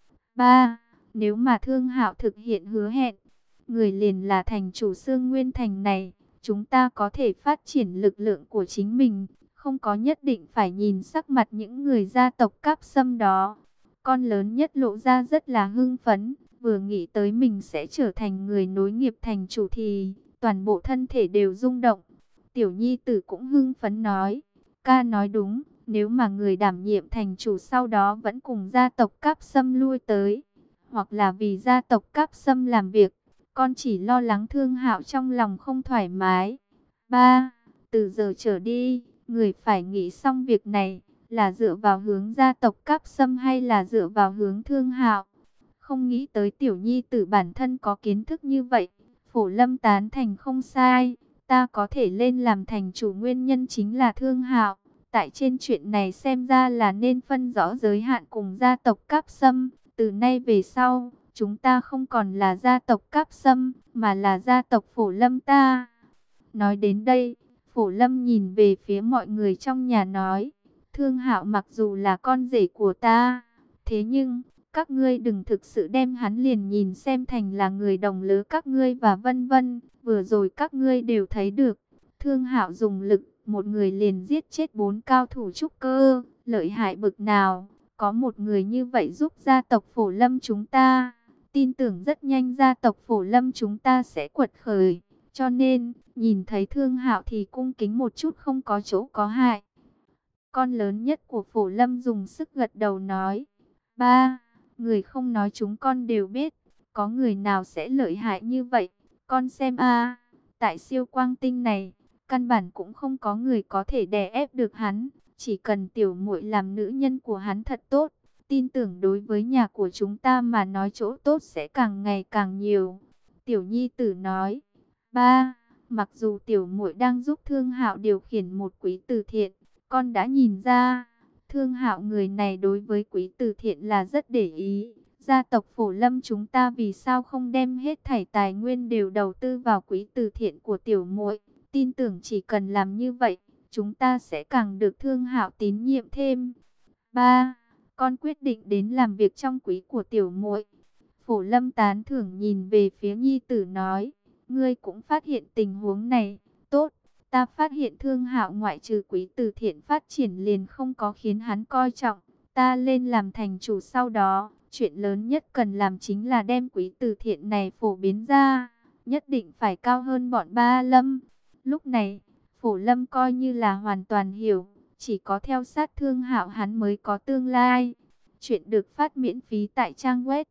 Ba, nếu mà Thương Hạo thực hiện hứa hẹn, người liền là thành chủ Sương Nguyên Thành này, chúng ta có thể phát triển lực lượng của chính mình, không có nhất định phải nhìn sắc mặt những người gia tộc Cáp Sâm đó. Con lớn nhất lộ ra rất là hưng phấn, vừa nghĩ tới mình sẽ trở thành người nối nghiệp thành chủ thì toàn bộ thân thể đều rung động. Tiểu nhi tử cũng hưng phấn nói, ca nói đúng, nếu mà người đảm nhiệm thành chủ sau đó vẫn cùng gia tộc Cáp Sâm lui tới, hoặc là vì gia tộc Cáp Sâm làm việc, con chỉ lo lắng Thương Hạo trong lòng không thoải mái. Ba, từ giờ trở đi, người phải nghĩ xong việc này, là dựa vào hướng gia tộc Cáp Sâm hay là dựa vào hướng Thương Hạo. Không nghĩ tới tiểu nhi tử bản thân có kiến thức như vậy. Phổ Lâm tán thành không sai, ta có thể lên làm thành chủ nguyên nhân chính là Thương Hạo. Tại trên chuyện này xem ra là nên phân rõ giới hạn cùng gia tộc Cáp Sâm. Từ nay về sau, chúng ta không còn là gia tộc Cáp Sâm, mà là gia tộc Phổ Lâm ta. Nói đến đây, Phổ Lâm nhìn về phía mọi người trong nhà nói, Thương Hạo mặc dù là con rể của ta, thế nhưng các ngươi đừng thực sự đem hắn liền nhìn xem thành là người đồng lứa các ngươi và vân vân. Vừa rồi các ngươi đều thấy được, Thương Hạo dùng lực, một người liền giết chết 4 cao thủ trúc cơ, lợi hại bực nào. Có một người như vậy giúp gia tộc Phổ Lâm chúng ta, tin tưởng rất nhanh gia tộc Phổ Lâm chúng ta sẽ quật khởi. Cho nên, nhìn thấy Thương Hạo thì cung kính một chút không có chỗ có hại. Con lớn nhất của Phổ Lâm dùng sức gật đầu nói, ba, người không nói chúng con đều biết, có người nào sẽ lợi hại như vậy. Con xem a, tại siêu quang tinh này, căn bản cũng không có người có thể đè ép được hắn. Chỉ cần tiểu muội làm nữ nhân của hắn thật tốt, tin tưởng đối với nhà của chúng ta mà nói chỗ tốt sẽ càng ngày càng nhiều. Tiểu nhi tử nói, ba, mặc dù tiểu muội đang giúp Thương Hạo điều khiển một quỹ từ thiện, con đã nhìn ra, Thương Hạo người này đối với quỹ từ thiện là rất để ý. Gia tộc Phổ Lâm chúng ta vì sao không đem hết thảy tài nguyên đều đầu tư vào quỹ từ thiện của tiểu muội? Tin tưởng chỉ cần làm như vậy, chúng ta sẽ càng được Thương Hạo tín nhiệm thêm. Ba, con quyết định đến làm việc trong quỹ của tiểu muội. Phổ Lâm tán thưởng nhìn về phía nhi tử nói, ngươi cũng phát hiện tình huống này, tốt. Ta phát hiện Thương Hạo ngoại trừ quỹ từ thiện phát triển liền không có khiến hắn coi trọng. Ta lên làm thành chủ sau đó, chuyện lớn nhất cần làm chính là đem quỹ từ thiện này phổ biến ra. Nhất định phải cao hơn bọn Ba Lâm. Lúc này, Phổ Lâm coi như là hoàn toàn hiểu, chỉ có theo sát Thương Hạo hắn mới có tương lai. Chuyện được phát miễn phí tại trang web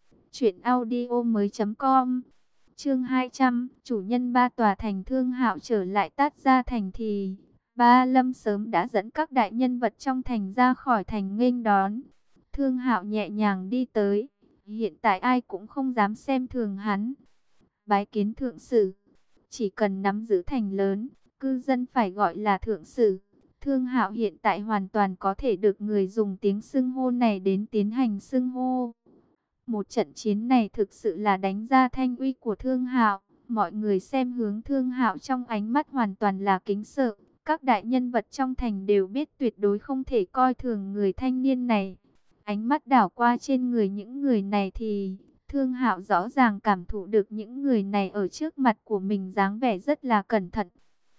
truyệnaudiomoi.com. Chương 200, chủ nhân ba tòa thành. Thương Hạo trở lại Tát Gia thành thì Ba Lâm sớm đã dẫn các đại nhân vật trong thành ra khỏi thành nghênh đón. Thương Hạo nhẹ nhàng đi tới, hiện tại ai cũng không dám xem thường hắn. Bái kiến thượng sử. Chỉ cần nắm giữ thành lớn, cư dân phải gọi là thượng sử. Thương Hạo hiện tại hoàn toàn có thể được người dùng tiếng xưng hô này đến tiến hành xưng hô. Một trận chiến này thực sự là đánh ra thanh uy của Thương Hạo. Mọi người xem hướng Thương Hạo trong ánh mắt hoàn toàn là kính sợ. Các đại nhân vật trong thành đều biết tuyệt đối không thể coi thường người thanh niên này. Ánh mắt đảo qua trên người những người này thì Thương Hạo rõ ràng cảm thụ được những người này ở trước mặt của mình dáng vẻ rất là cẩn thận.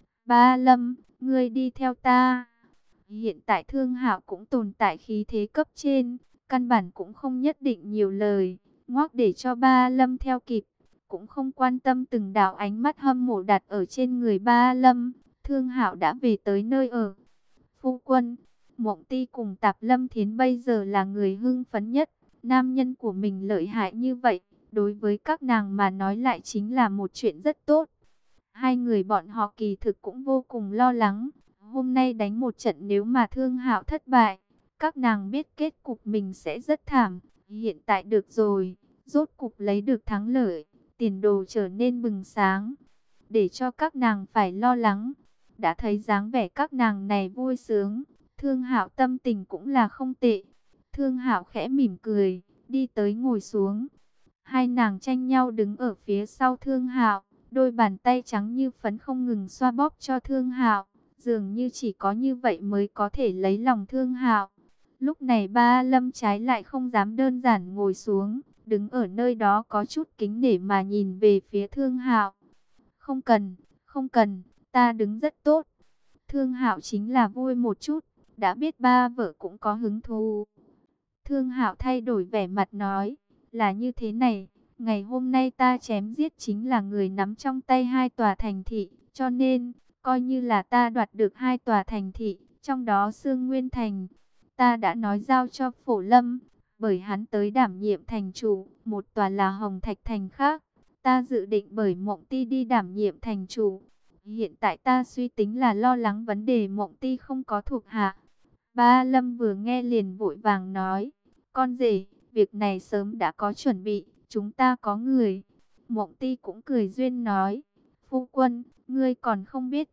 Ba Lâm, ngươi đi theo ta. Hiện tại Thương Hạo cũng tồn tại khí thế cấp trên, căn bản cũng không nhất định nhiều lời, ngoắc để cho Ba Lâm theo kịp, cũng không quan tâm từng đạo ánh mắt hâm mộ đặt ở trên người Ba Lâm. Thương Hạo đã về tới nơi ở. Phu quân, Mộng Ti cùng Tạp Lâm Thiến bây giờ là người hưng phấn nhất. Nam nhân của mình lợi hại như vậy, đối với các nàng mà nói lại chính là một chuyện rất tốt. Hai người bọn họ kỳ thực cũng vô cùng lo lắng. Hôm nay đánh một trận nếu mà Thương Hạo thất bại, các nàng biết kết cục mình sẽ rất thảm. Hiện tại được rồi, rốt cục lấy được thắng lợi, tiền đồ trở nên bừng sáng. Để cho các nàng phải lo lắng. Đã thấy dáng vẻ các nàng này vui sướng, Thương Hạo tâm tình cũng là không tệ. Thương Hạo khẽ mỉm cười, đi tới ngồi xuống. Hai nàng tranh nhau đứng ở phía sau Thương Hạo, đôi bàn tay trắng như phấn không ngừng xoa bóp cho Thương Hạo, dường như chỉ có như vậy mới có thể lấy lòng Thương Hạo. Lúc này Ba Lâm trái lại không dám đơn giản ngồi xuống, đứng ở nơi đó có chút kính nể mà nhìn về phía Thương Hạo. Không cần, không cần, ta đứng rất tốt. Thương Hạo chính là vui một chút, đã biết ba vợ cũng có hứng thú. Thương Hạo thay đổi vẻ mặt nói, là như thế này, ngày hôm nay ta chém giết chính là người nắm trong tay hai tòa thành thị, cho nên, coi như là ta đoạt được hai tòa thành thị, trong đó Sương Nguyên Thành, ta đã nói giao cho Phổ Lâm, bởi hắn tới đảm nhiệm thành chủ, một tòa là Hồng Thạch Thành khác, ta dự định bởi Mộng Ti đi đảm nhiệm thành chủ. Hiện tại ta suy tính là lo lắng vấn đề Mộng Ti không có thuộc hạ. Ba Lâm vừa nghe liền vội vàng nói, con rể, việc này sớm đã có chuẩn bị, chúng ta có người. Mộng Ti cũng cười duyên nói, phu quân, ngươi còn không biết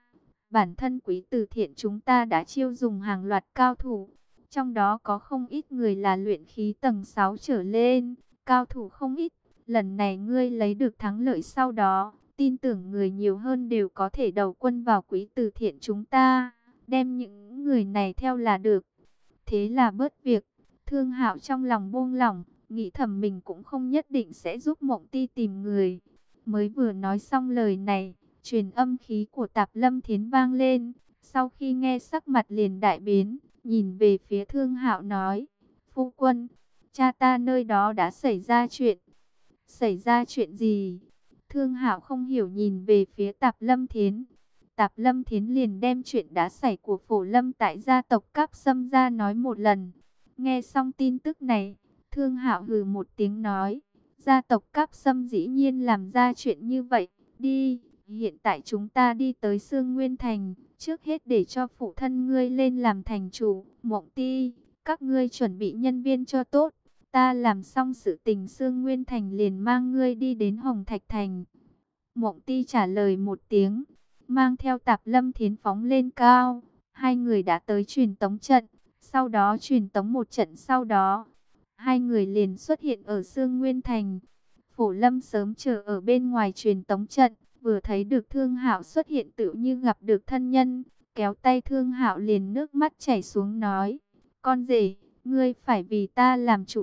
bản thân quý từ thiện chúng ta đã chiêu dùng hàng loạt cao thủ. Trong đó có không ít người là luyện khí tầng 6 trở lên, cao thủ không ít. Lần này ngươi lấy được thắng lợi sau đó, tin tưởng người nhiều hơn đều có thể đầu quân vào quý từ thiện chúng ta. Đem những người này theo là được. Thế là bớt việc. Thương Hạo trong lòng buông lỏng, nghĩ thầm mình cũng không nhất định sẽ giúp Mộng Ti tìm người. Mới vừa nói xong lời này, truyền âm khí của Tạp Lâm Thiến vang lên. Sau khi nghe sắc mặt liền đại biến, nhìn về phía Thương Hạo nói, phu quân, cha ta nơi đó đã xảy ra chuyện. Xảy ra chuyện gì? Thương Hạo không hiểu nhìn về phía Tạp Lâm Thiến. Tạp Lâm Thiến liền đem chuyện đã xảy của Phổ Lâm tại gia tộc Cáp Sâm ra nói một lần. Nghe xong tin tức này, Thương Hạo hừ một tiếng nói, gia tộc Cáp Sâm dĩ nhiên làm ra chuyện như vậy. Đi, hiện tại chúng ta đi tới Sương Nguyên Thành, trước hết để cho phụ thân ngươi lên làm thành chủ. Mộng Ti, các ngươi chuẩn bị nhân viên cho tốt. Ta làm xong sự tình Sương Nguyên Thành liền mang ngươi đi đến Hồng Thạch Thành. Mộng Ti trả lời một tiếng, mang theo Tạp Lâm Thiến phóng lên cao. Hai người đã tới truyền tống trận, sau đó truyền tống một trận sau đó. Hai người liền xuất hiện ở Sương Nguyên Thành. Phổ Lâm sớm chờ ở bên ngoài truyền tống trận, vừa thấy được Thương Hạo xuất hiện tự như gặp được thân nhân. Kéo tay Thương Hạo liền nước mắt chảy xuống nói, con rể, ngươi phải vì ta làm chủ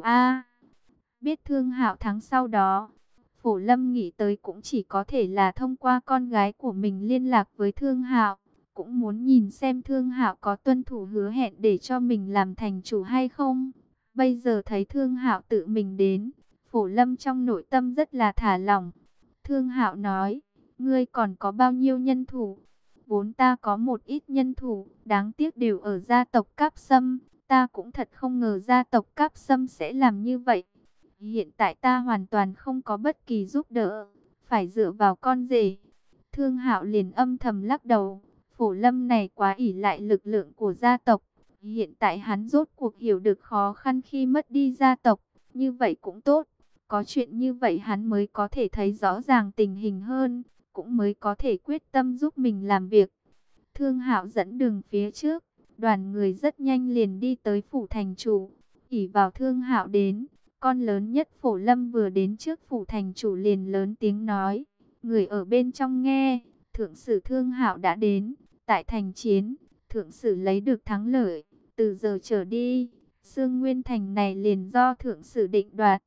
Biết Thương Hạo thắng sau đó, Phổ Lâm nghĩ tới cũng chỉ có thể là thông qua con gái của mình liên lạc với Thương Hạo, cũng muốn nhìn xem Thương Hạo có tuân thủ hứa hẹn để cho mình làm thành chủ hay không. Bây giờ thấy Thương Hạo tự mình đến, Phổ Lâm trong nội tâm rất là thả lỏng. Thương Hạo nói, ngươi còn có bao nhiêu nhân thủ? Vốn ta có một ít nhân thủ, đáng tiếc đều ở gia tộc Cáp Sâm. Ta cũng thật không ngờ gia tộc Cáp Sâm sẽ làm như vậy. Hiện tại ta hoàn toàn không có bất kỳ giúp đỡ, phải dựa vào con rể. Thương Hạo liền âm thầm lắc đầu, Phổ Lâm này quá ỷ lại lực lượng của gia tộc. Hiện tại hắn rốt cuộc hiểu được khó khăn khi mất đi gia tộc, như vậy cũng tốt. Có chuyện như vậy hắn mới có thể thấy rõ ràng tình hình hơn, cũng mới có thể quyết tâm giúp mình làm việc. Thương Hạo dẫn đường phía trước, đoàn người rất nhanh liền đi tới phủ thành chủ. Ỷ vào Thương Hạo đến, con lớn nhất Phổ Lâm vừa đến trước phủ thành chủ liền lớn tiếng nói. Người ở bên trong nghe, thượng sử Thương Hạo đã đến, tại thành chiến, thượng sử lấy được thắng lợi. Từ giờ trở đi, Xương Nguyên thành này liền do thượng sử định đoạt.